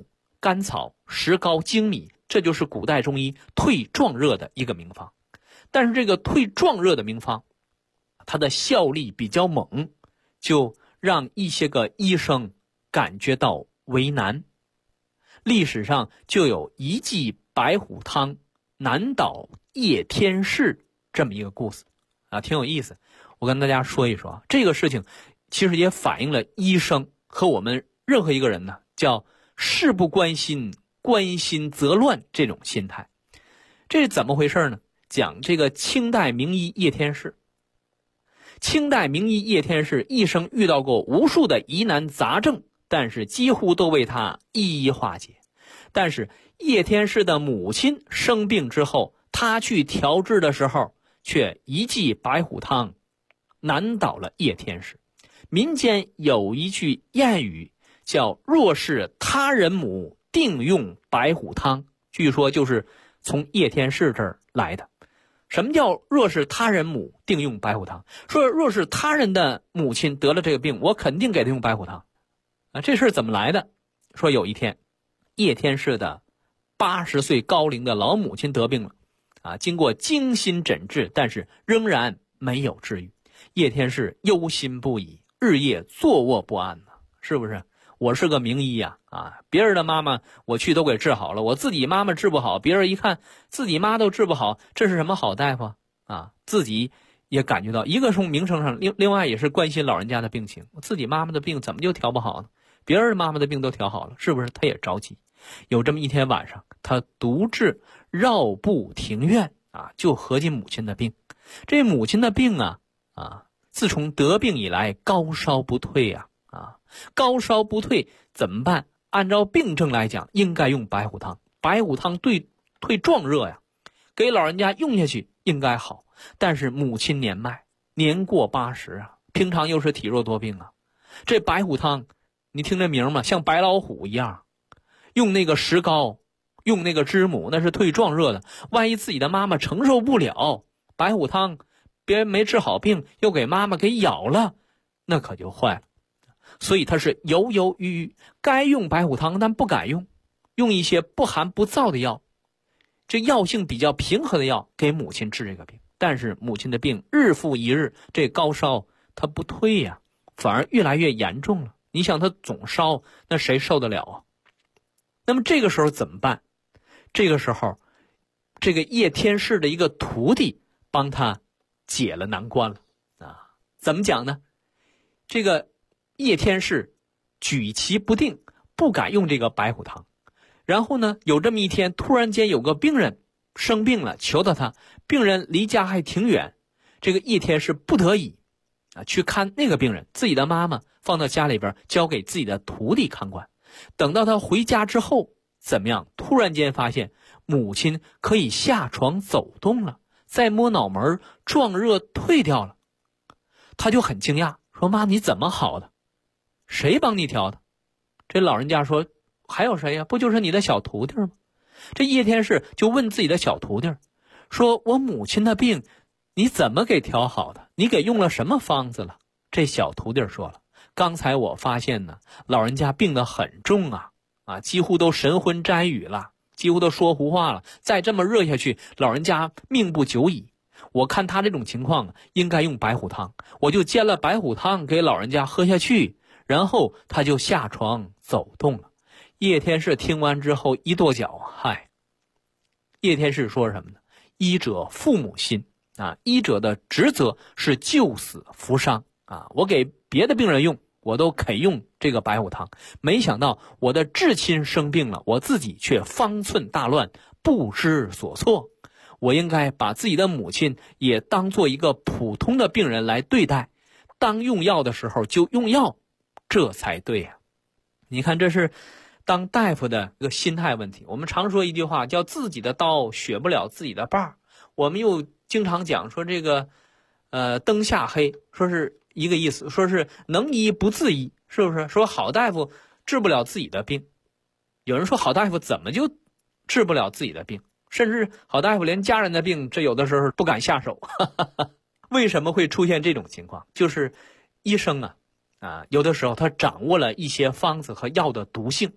甘草、石膏、粳米，这就是古代中医退壮热的一个名方。但是这个退壮热的名方，它的效力比较猛，就让一些个医生感觉到为难。历史上就有一剂白虎汤难倒叶天士这么一个故事啊，挺有意思。我跟大家说一说这个事情，其实也反映了医生和我们任何一个人呢，叫事不关心，关心则乱这种心态。这是怎么回事呢？讲这个清代名医叶天士。清代名医叶天士一生遇到过无数的疑难杂症，但是几乎都为他一一化解。但是叶天士的母亲生病之后，他去调治的时候，却一剂白虎汤难倒了叶天士。民间有一句谚语叫若是他人母，定用白虎汤，据说就是从叶天士这儿来的。什么叫若是他人母，定用白虎汤？说若是他人的母亲得了这个病，我肯定给他用白虎汤啊。这事儿怎么来的？说有一天叶天士的80岁高龄的老母亲得病了啊，经过精心诊治，但是仍然没有治愈。叶天士忧心不已，日夜坐卧不安呢，是不是？我是个名医呀，别人的妈妈我去都给治好了，我自己妈妈治不好，别人一看自己妈都治不好，这是什么好大夫啊？自己也感觉到，一个从名声上，另外也是关心老人家的病情，自己妈妈的病怎么就调不好呢？别人妈妈的病都调好了，是不是？他也着急。有这么一天晚上，他独自绕步庭院啊，就合计母亲的病。这母亲的病自从得病以来高烧不退高烧不退怎么办？按照病症来讲，应该用白虎汤。白虎汤退壮热呀，给老人家用下去应该好。但是母亲年迈，年过80平常又是体弱多病这白虎汤，你听这名嘛，像白老虎一样，用那个石膏，用那个知母，那是退壮热的。万一自己的妈妈承受不了，白虎汤别人没治好病，又给妈妈给咬了，那可就坏了。所以他是犹犹豫豫，该用白虎汤但不敢用，用一些不寒不燥的药，这药性比较平和的药给母亲治这个病。但是母亲的病日复一日，这高烧它不退呀，反而越来越严重了。你想他总烧，那谁受得了啊？那么这个时候怎么办？这个时候这个叶天士的一个徒弟帮他解了难关了怎么讲呢？这个叶天士举棋不定，不敢用这个白虎汤。然后呢，有这么一天，突然间有个病人生病了，求到他，病人离家还挺远，这个叶天士不得已去看那个病人，自己的妈妈放到家里边，交给自己的徒弟看管。等到他回家之后，怎么样？突然间发现母亲可以下床走动了，再摸脑门，壮热退掉了。他就很惊讶，说妈，你怎么好的？谁帮你调的？这老人家说，还有谁呀？不就是你的小徒弟吗？这叶天士就问自己的小徒弟，说我母亲的病你怎么给调好的？你给用了什么方子了？这小徒弟说了，刚才我发现呢，老人家病得很重几乎都神昏沾雨了，几乎都说胡话了，再这么热下去，老人家命不久矣。我看他这种情况应该用白虎汤，我就煎了白虎汤给老人家喝下去，然后他就下床走动了。叶天士听完之后一跺脚，叶天士说什么呢？医者父母心医者的职责是救死扶伤我给别的病人用，我都肯用这个白虎汤，没想到我的至亲生病了，我自己却方寸大乱，不知所措。我应该把自己的母亲也当做一个普通的病人来对待，当用药的时候就用药，这才对呀。你看，这是当大夫的一个心态问题。我们常说一句话叫自己的刀削不了自己的把，我们又经常讲说这个灯下黑，说是一个意思，说是能医不自医，是不是？说好大夫治不了自己的病，有人说好大夫怎么就治不了自己的病？甚至好大夫连家人的病，这有的时候不敢下手。为什么会出现这种情况？就是医生有的时候他掌握了一些方子和药的毒性，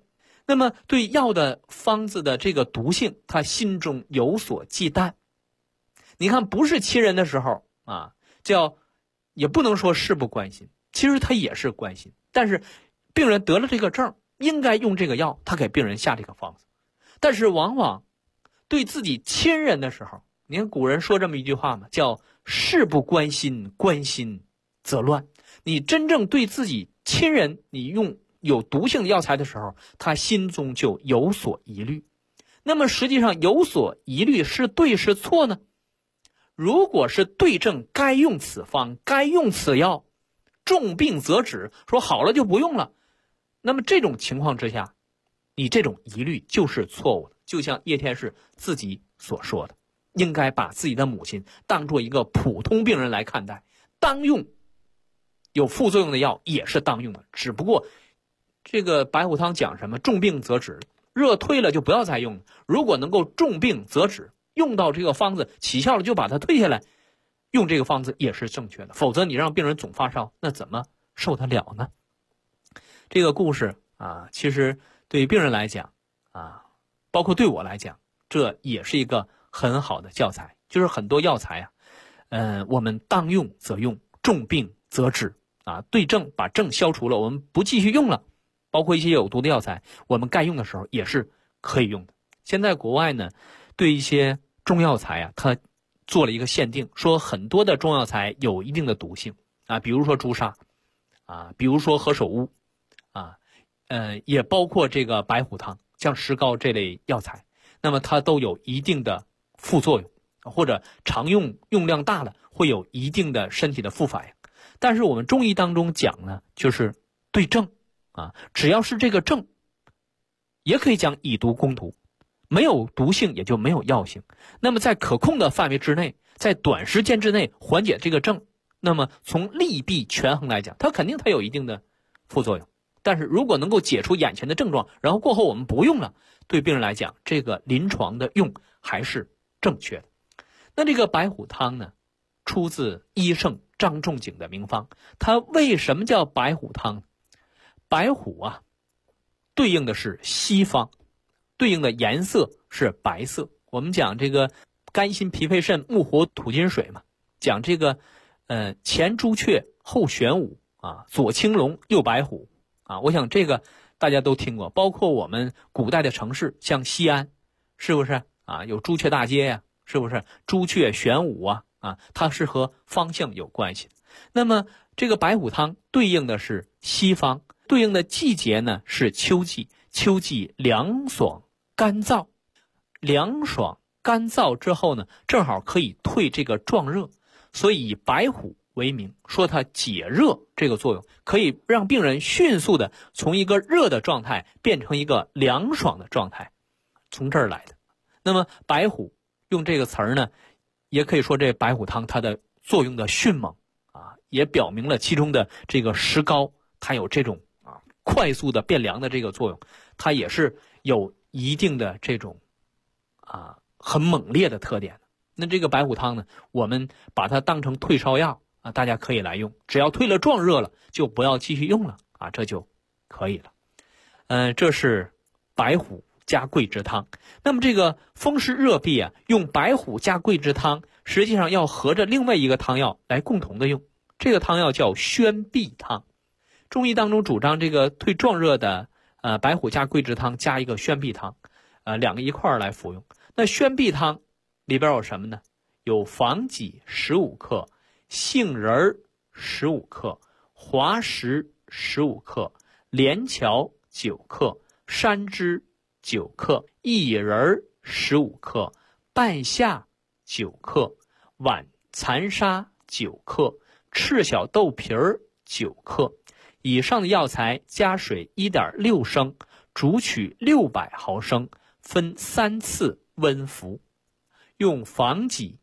那么对药的方子的这个毒性，他心中有所忌惮。你看，不是亲人的时候啊，也不能说是不关心，其实他也是关心。但是病人得了这个症，应该用这个药，他给病人下这个方子。但是往往对自己亲人的时候，你看古人说这么一句话嘛，叫事不关心，关心则乱。你真正对自己亲人，你用有毒性的药材的时候，他心中就有所疑虑。那么实际上有所疑虑是对是错呢？如果是对症，该用此方，该用此药，重病则止，说好了就不用了，那么这种情况之下，你这种疑虑就是错误的。就像叶天士自己所说的，应该把自己的母亲当作一个普通病人来看待，当用有副作用的药也是当用的，只不过这个白虎汤讲什么？重病则止，热退了就不要再用了。如果能够重病则止，用到这个方子起效了就把它退下来，用这个方子也是正确的。否则你让病人总发烧，那怎么受得了呢？这个故事啊，其实对于病人来讲啊，包括对我来讲，这也是一个很好的教材。就是很多药材啊，我们当用则用，重病则止啊，对症把症消除了，我们不继续用了。包括一些有毒的药材，我们该用的时候也是可以用的。现在国外呢，对一些中药材啊，它做了一个限定，说很多的中药材有一定的毒性啊，比如说朱砂啊，比如说何首乌啊，也包括这个白虎汤，像石膏这类药材，那么它都有一定的副作用，或者常用量大了会有一定的身体的副反应。但是我们中医当中讲呢，就是对症啊，只要是这个症，也可以讲以毒攻毒，没有毒性也就没有药性。那么在可控的范围之内，在短时间之内缓解这个症，那么从利弊权衡来讲，它肯定有一定的副作用。但是如果能够解除眼前的症状，然后过后我们不用了，对病人来讲，这个临床的用还是正确的。那这个白虎汤呢，出自医圣张仲景的名方。它为什么叫白虎汤？白虎啊，对应的是西方，对应的颜色是白色。我们讲这个肝心脾肺肾木火土金水嘛，讲这个前朱雀后玄武啊，左青龙右白虎啊，我想这个大家都听过。包括我们古代的城市，像西安，是不是啊？有朱雀大街呀，是不是？朱雀玄武啊，它是和方向有关系的。那么这个白虎汤对应的是西方，对应的季节呢是秋季。秋季凉爽干燥，凉爽干燥之后呢，正好可以退这个壮热，所以以白虎为名，说它解热这个作用，可以让病人迅速的从一个热的状态变成一个凉爽的状态，从这儿来的。那么白虎用这个词儿呢，也可以说这白虎汤它的作用的迅猛啊，也表明了其中的这个石膏它有这种快速的变凉的这个作用，它也是有一定的这种很猛烈的特点的。那这个白虎汤呢，我们把它当成退烧药啊，大家可以来用，只要退了壮热了，就不要继续用了啊，这就可以了。这是白虎加桂枝汤。那么这个风湿热痹啊，用白虎加桂枝汤，实际上要合着另外一个汤药来共同的用，这个汤药叫宣痹汤。中医当中主张这个退壮热的白虎加桂枝汤加一个宣痹汤，两个一块儿来服用。那宣痹汤里边有什么呢？有防己15克，杏仁15克，滑石15克，连翘9克，山栀9克，薏仁15克，半夏9克，晚残沙9克，赤小豆皮9克。以上的药材加水1.6升，煮取600毫升，分3次温服。用防己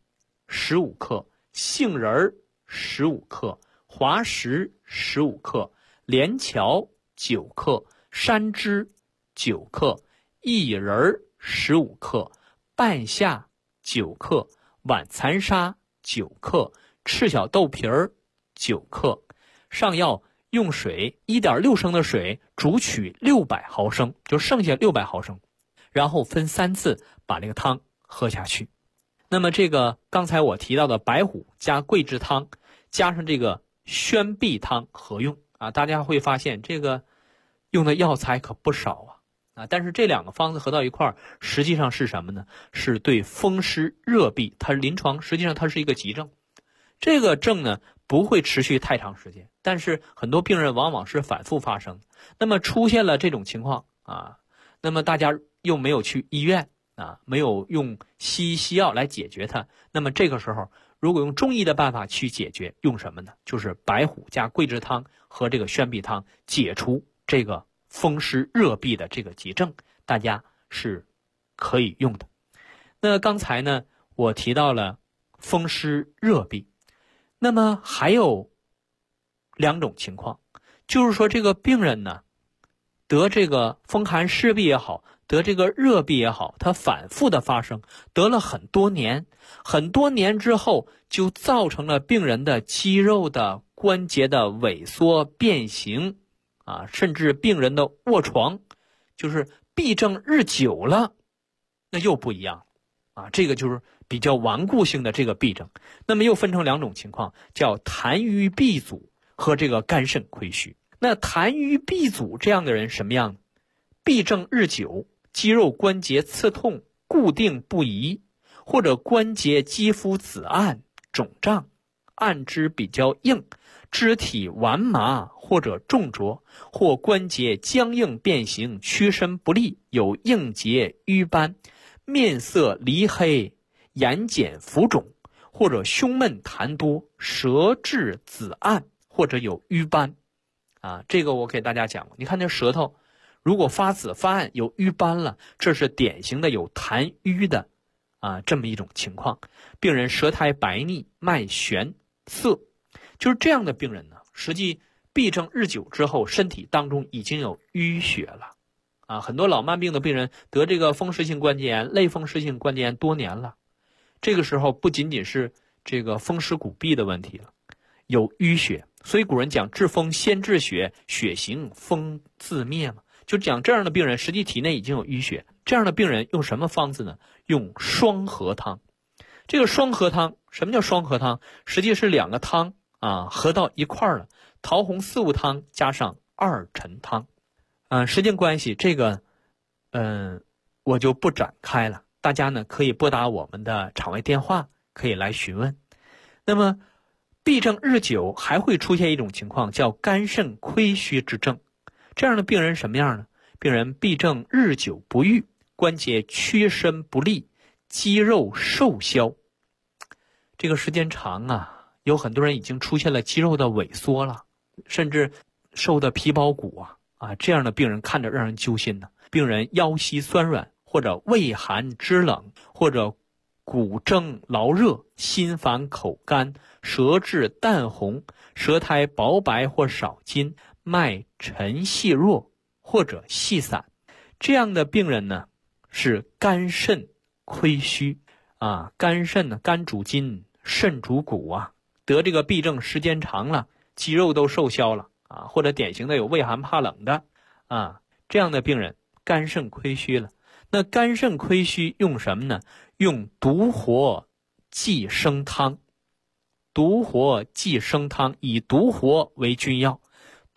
15克，杏仁15克，滑石15克，连翘9克，山栀9克，薏仁15克，半夏9克，晚残沙9克，赤小豆皮9克。上药用水1.6升的水煮取600毫升，就剩下600毫升，然后分3次把这个汤喝下去。那么这个刚才我提到的白虎加桂枝汤，加上这个宣弼汤合用啊，大家会发现这个用的药材可不少啊。但是这2个方子合到一块儿，实际上是什么呢？是对风湿热痹，它临床实际上它是一个急症。这个症呢不会持续太长时间，但是很多病人往往是反复发生。那么出现了这种情况啊，那么大家又没有去医院啊，没有用西医西药来解决它，那么这个时候如果用中医的办法去解决，用什么呢？就是白虎加桂枝汤和这个宣弼汤，解除这个风湿热痹的这个急症，大家是可以用的。那刚才呢我提到了风湿热痹，那么还有2种情况，就是说这个病人呢得这个风寒湿痹也好，得这个热痹也好，它反复的发生，得了很多年之后，就造成了病人的肌肉的关节的萎缩变形啊，甚至病人的卧床，就是痹症日久了，那又不一样啊，这个就是比较顽固性的这个痹症。那么又分成2种情况，叫痰瘀痹阻和这个肝肾亏虚。那痰瘀痹阻这样的人什么样？痹症日久，肌肉关节刺痛固定不移，或者关节肌肤紫暗肿胀，按之比较硬，肢体顽麻或者重浊，或关节僵硬变形，屈伸不利，有硬结瘀斑，面色黧黑，眼睑浮肿，或者胸闷痰多，舌质紫暗，或者有瘀斑啊。这个我给大家讲过，你看这舌头如果发紫发暗有瘀斑了，这是典型的有痰瘀的这么一种情况。病人舌苔白腻，脉弦涩，就是这样的病人呢，实际痹症日久之后，身体当中已经有淤血了啊。很多老慢病的病人得这个风湿性关节炎、类风湿性关节炎多年了，这个时候不仅仅是这个风湿骨痹的问题了，有淤血。所以古人讲治风先治血，血行风自灭嘛，就讲这样的病人实际体内已经有淤血，这样的病人用什么方子呢？用双合汤。这个双合汤，什么叫双合汤？实际是2个汤合到一块儿了，桃红四物汤加上二陈汤。时间关系，这个我就不展开了，大家呢可以拨打我们的场外电话，可以来询问。那么痹症日久还会出现一种情况，叫肝肾亏虚之症。这样的病人什么样呢？病人痹症日久不愈，关节屈伸不利，肌肉瘦削。这个时间长有很多人已经出现了肌肉的萎缩了，甚至瘦的皮包骨这样的病人看着让人揪心呢。病人腰膝酸软，或者畏寒肢冷，或者骨蒸劳热，心烦口干，舌质淡红，舌苔薄白或少津，脉沉细弱或者细散。这样的病人呢是肝肾亏虚肝肾呢，肝主筋，肾主骨得这个痹症时间长了，肌肉都瘦削了或者典型的有畏寒怕冷的这样的病人肝肾亏虚了。那肝肾亏虚用什么呢？用独活寄生汤。独活寄生汤以独活为君药，